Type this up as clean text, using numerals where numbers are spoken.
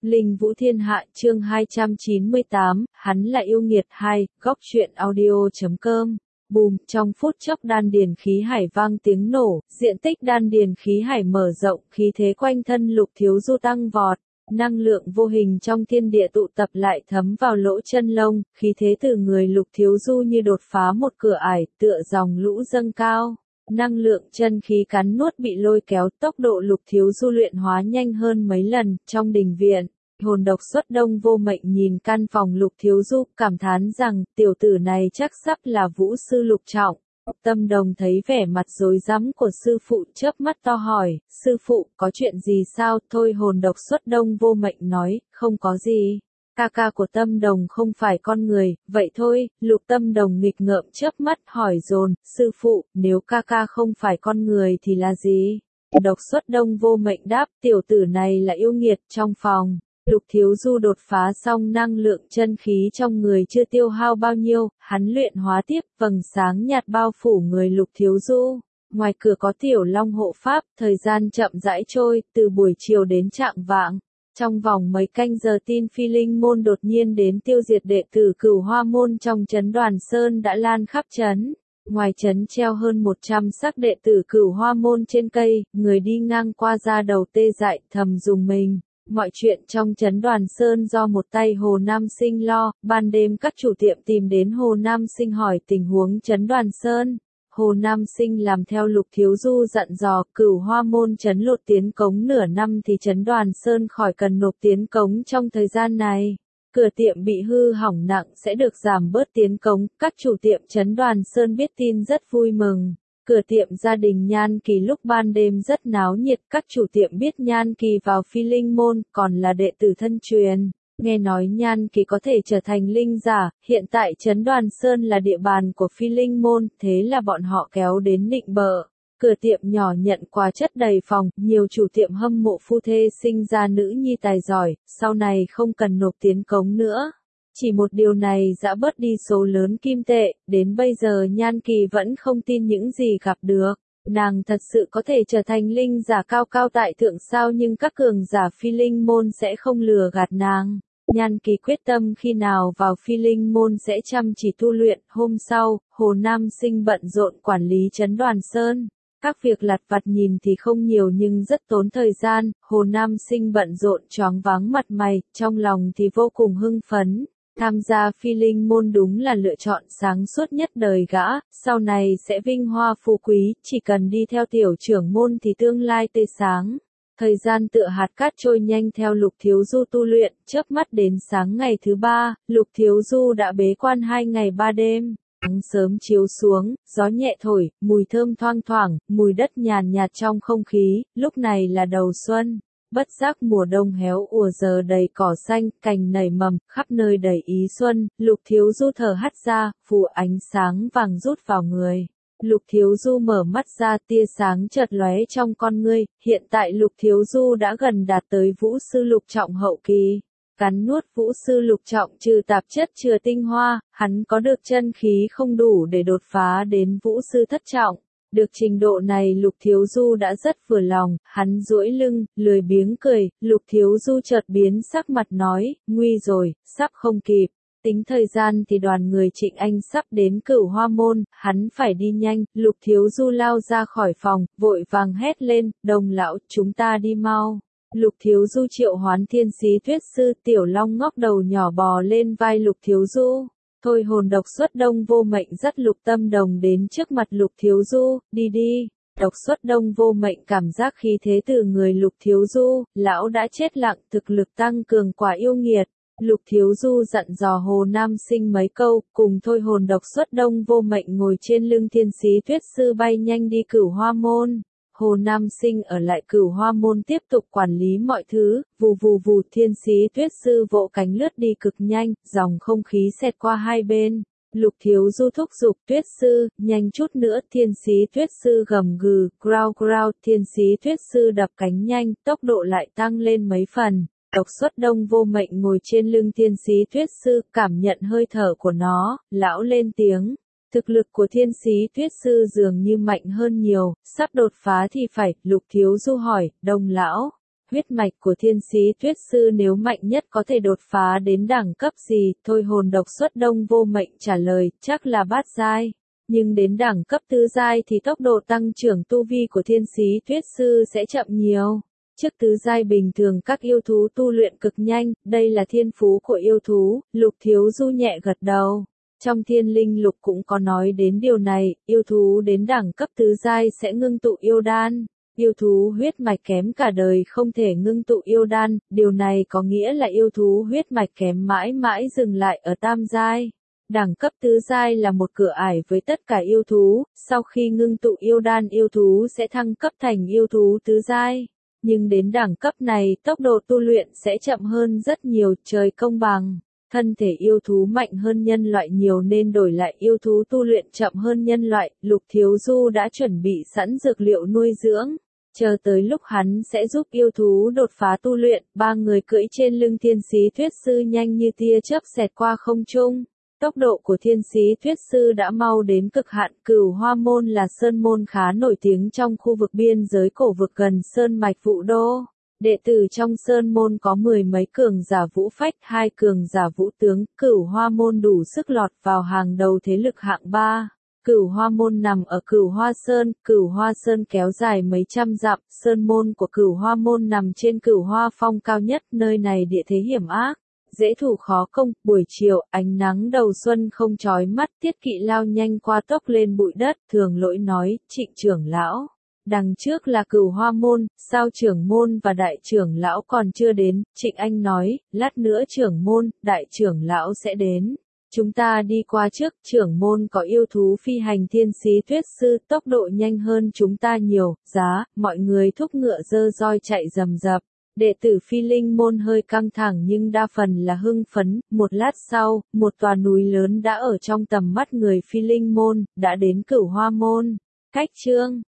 Linh Vũ Thiên Hạ chương 298, hắn là yêu nghiệt 2, góc truyện audio.com. Bùm, trong phút chốc đan điền khí hải vang tiếng nổ, diện tích đan điền khí hải mở rộng, khí thế quanh thân Lục Thiếu Du tăng vọt, năng lượng vô hình trong thiên địa tụ tập lại thấm vào lỗ chân lông, khí thế từ người Lục Thiếu Du như đột phá một cửa ải, tựa dòng lũ dâng cao. Năng lượng chân khí cắn nuốt bị lôi kéo, tốc độ Lục Thiếu Du luyện hóa nhanh hơn mấy lần. Trong đình viện, hồn độc xuất đông vô mệnh nhìn căn phòng Lục Thiếu Du, cảm thán rằng tiểu tử này chắc sắp là vũ sư lục trọng. Tâm Đồng thấy vẻ mặt rối rắm của sư phụ, chớp mắt to hỏi, sư phụ có chuyện gì sao? Thôi, hồn độc xuất đông vô mệnh nói, không có gì. Ca ca của Tâm Đồng không phải con người, vậy thôi. Lục Tâm Đồng nghịch ngợm chớp mắt hỏi dồn, sư phụ, nếu ca ca không phải con người thì là gì? Độc xuất đông vô mệnh đáp, tiểu tử này là yêu nghiệt. Trong phòng, Lục Thiếu Du đột phá xong, năng lượng chân khí trong người chưa tiêu hao bao nhiêu, hắn luyện hóa tiếp, vầng sáng nhạt bao phủ người Lục Thiếu Du. Ngoài cửa có Tiểu Long hộ pháp, thời gian chậm rãi trôi, từ buổi chiều đến chạng vạng. Trong vòng mấy canh giờ tin Phi Linh môn đột nhiên đến tiêu diệt đệ tử Cửu Hoa môn trong trấn Đoàn Sơn đã lan khắp trấn. Ngoài trấn treo hơn 100 xác đệ tử Cửu Hoa môn trên cây, người đi ngang qua da đầu tê dại, thầm dùng mình. Mọi chuyện trong trấn Đoàn Sơn do một tay Hồ Nam Sinh lo. Ban đêm các chủ tiệm tìm đến Hồ Nam Sinh hỏi tình huống trấn Đoàn Sơn. Hồ Nam Sinh làm theo Lục Thiếu Du dặn dò, Cửu Hoa môn trấn lột tiến cống nửa năm thì trấn Đoàn Sơn khỏi cần nộp tiến cống trong thời gian này. Cửa tiệm bị hư hỏng nặng sẽ được giảm bớt tiến cống. Các chủ tiệm trấn Đoàn Sơn biết tin rất vui mừng. Cửa tiệm gia đình Nhan Kỳ lúc ban đêm rất náo nhiệt. Các chủ tiệm biết Nhan Kỳ vào Phi Linh môn, còn là đệ tử thân truyền. Nghe nói Nhan Kỳ có thể trở thành linh giả, hiện tại trấn Đoàn Sơn là địa bàn của Phi Linh môn, thế là bọn họ kéo đến nịnh bợ. Cửa tiệm nhỏ nhận quà chất đầy phòng, nhiều chủ tiệm hâm mộ phu thê sinh ra nữ nhi tài giỏi, sau này không cần nộp tiến cống nữa. Chỉ một điều này đã bớt đi số lớn kim tệ, đến bây giờ Nhan Kỳ vẫn không tin những gì gặp được. Nàng thật sự có thể trở thành linh giả cao cao tại thượng sao, nhưng các cường giả Phi Linh môn sẽ không lừa gạt nàng. Nhan Kỳ quyết tâm khi nào vào Phi Linh môn sẽ chăm chỉ tu luyện. Hôm sau, Hồ Nam Sinh bận rộn quản lý trấn Đoàn Sơn. Các việc lặt vặt nhìn thì không nhiều nhưng rất tốn thời gian. Hồ Nam Sinh bận rộn choáng váng mặt mày, trong lòng thì vô cùng hưng phấn. Tham gia Phi Linh môn đúng là lựa chọn sáng suốt nhất đời gã, sau này sẽ vinh hoa phú quý, chỉ cần đi theo tiểu trưởng môn thì tương lai tươi sáng. Thời gian tựa hạt cát trôi nhanh theo Lục Thiếu Du tu luyện, chớp mắt đến sáng ngày thứ 3, Lục Thiếu Du đã bế quan 2 ngày 3 đêm. Nắng sớm chiếu xuống, gió nhẹ thổi, mùi thơm thoang thoảng, mùi đất nhàn nhạt trong không khí, lúc này là đầu xuân. Bất giác mùa đông héo ùa giờ đầy cỏ xanh, cành nảy mầm, khắp nơi đầy ý xuân. Lục Thiếu Du thở hắt ra, phủ ánh sáng vàng rút vào người. Lục Thiếu Du mở mắt ra, tia sáng chợt lóe trong con ngươi. Hiện tại Lục Thiếu Du đã gần đạt tới vũ sư lục trọng hậu kỳ. Cắn nuốt vũ sư lục trọng trừ tạp chất chừa tinh hoa, hắn có được chân khí không đủ để đột phá đến vũ sư thất trọng. Được trình độ này Lục Thiếu Du đã rất vừa lòng, hắn duỗi lưng, lười biếng cười. Lục Thiếu Du chợt biến sắc mặt nói, nguy rồi, sắp không kịp. Tính thời gian thì đoàn người Trịnh Anh sắp đến Cửu Hoa môn, hắn phải đi nhanh. Lục Thiếu Du lao ra khỏi phòng, vội vàng hét lên, Đồng lão, chúng ta đi mau. Lục Thiếu Du triệu hoán Thiên Sĩ Tuyết Sư. Tiểu Long ngóc đầu nhỏ bò lên vai Lục Thiếu Du. Thôi, hồn độc xuất đông vô mệnh dắt Lục Tâm Đồng đến trước mặt Lục Thiếu Du, đi đi. Độc xuất đông vô mệnh cảm giác khí thế từ người Lục Thiếu Du, lão đã chết lặng, thực lực tăng cường quả yêu nghiệt. Lục Thiếu Du dặn dò Hồ Nam Sinh mấy câu, cùng thôi hồn độc xuất đông vô mệnh ngồi trên lưng Thiên Sĩ Tuyết Sư bay nhanh đi Cửu Hoa môn. Hồ Nam Sinh ở lại Cửu Hoa môn tiếp tục quản lý mọi thứ. Vù vù vù, Thiên Sĩ Tuyết Sư vỗ cánh lướt đi cực nhanh, dòng không khí xẹt qua hai bên. Lục Thiếu Du thúc giục, Tuyết Sư, nhanh chút nữa. Thiên Sĩ Tuyết Sư gầm gừ, growl growl. Thiên Sĩ Tuyết Sư đập cánh nhanh, tốc độ lại tăng lên mấy phần. Độc xuất đông vô mệnh ngồi trên lưng Thiên Sĩ Tuyết Sư, cảm nhận hơi thở của nó, lão lên tiếng. Thực lực của Thiên Sĩ Tuyết Sư dường như mạnh hơn nhiều, sắp đột phá thì phải. Lục Thiếu Du hỏi, Đồng lão, Huyết mạch của thiên sĩ tuyết sư nếu mạnh nhất có thể đột phá đến đẳng cấp gì? Thôi hồn độc xuất Đông Vô Mệnh trả lời, chắc là bát giai. Nhưng đến đẳng cấp tứ giai thì tốc độ tăng trưởng tu vi của thiên sĩ tuyết sư sẽ chậm nhiều. Trước tứ giai bình thường các yêu thú tu luyện cực nhanh, đây là thiên phú của yêu thú, Lục Thiếu Du nhẹ gật đầu. Trong Thiên Linh Lục cũng có nói đến điều này, yêu thú đến đẳng cấp tứ giai sẽ ngưng tụ yêu đan. Yêu thú huyết mạch kém cả đời không thể ngưng tụ yêu đan, điều này có nghĩa là yêu thú huyết mạch kém mãi mãi dừng lại ở tam giai. Đẳng cấp tứ giai là một cửa ải với tất cả yêu thú, sau khi ngưng tụ yêu đan yêu thú sẽ thăng cấp thành yêu thú tứ giai. Nhưng đến đẳng cấp này tốc độ tu luyện sẽ chậm hơn rất nhiều, trời công bằng. Thân thể yêu thú mạnh hơn nhân loại nhiều nên đổi lại yêu thú tu luyện chậm hơn nhân loại, Lục Thiếu Du đã chuẩn bị sẵn dược liệu nuôi dưỡng. Chờ tới lúc hắn sẽ giúp yêu thú đột phá tu luyện, ba người cưỡi trên lưng thiên sĩ tuyết sư nhanh như tia chớp xẹt qua không trung. Tốc độ của thiên sĩ tuyết sư đã mau đến cực hạn. Cửu Hoa Môn là sơn môn khá nổi tiếng trong khu vực biên giới cổ vực gần sơn mạch Vũ Đô. Đệ tử trong sơn môn có 10 mấy cường giả vũ phách, 2 cường giả vũ tướng. Cửu Hoa Môn đủ sức lọt vào hàng đầu thế lực hạng 3. Cửu Hoa Môn nằm ở Cửu Hoa Sơn kéo dài mấy trăm dặm, sơn môn của Cửu Hoa Môn nằm trên Cửu Hoa Phong cao nhất, nơi này địa thế hiểm ác, dễ thủ khó công. Buổi chiều, ánh nắng đầu xuân không chói mắt, Tiết Kỵ lao nhanh qua tốc lên bụi đất, Thường Lỗi nói, Trịnh trưởng lão, đằng trước là Cửu Hoa Môn, sao trưởng môn và đại trưởng lão còn chưa đến? Trịnh Anh nói, lát nữa trưởng môn, đại trưởng lão sẽ đến. Chúng ta đi qua trước, trưởng môn có yêu thú phi hành thiên sĩ tuyết sư, tốc độ nhanh hơn chúng ta nhiều, giá, mọi người thúc ngựa dơ roi chạy rầm rập. Đệ tử Phi Linh môn hơi căng thẳng nhưng đa phần là hưng phấn, một lát sau, một tòa núi lớn đã ở trong tầm mắt người Phi Linh môn, đã đến Cửu Hoa Môn. Cách chương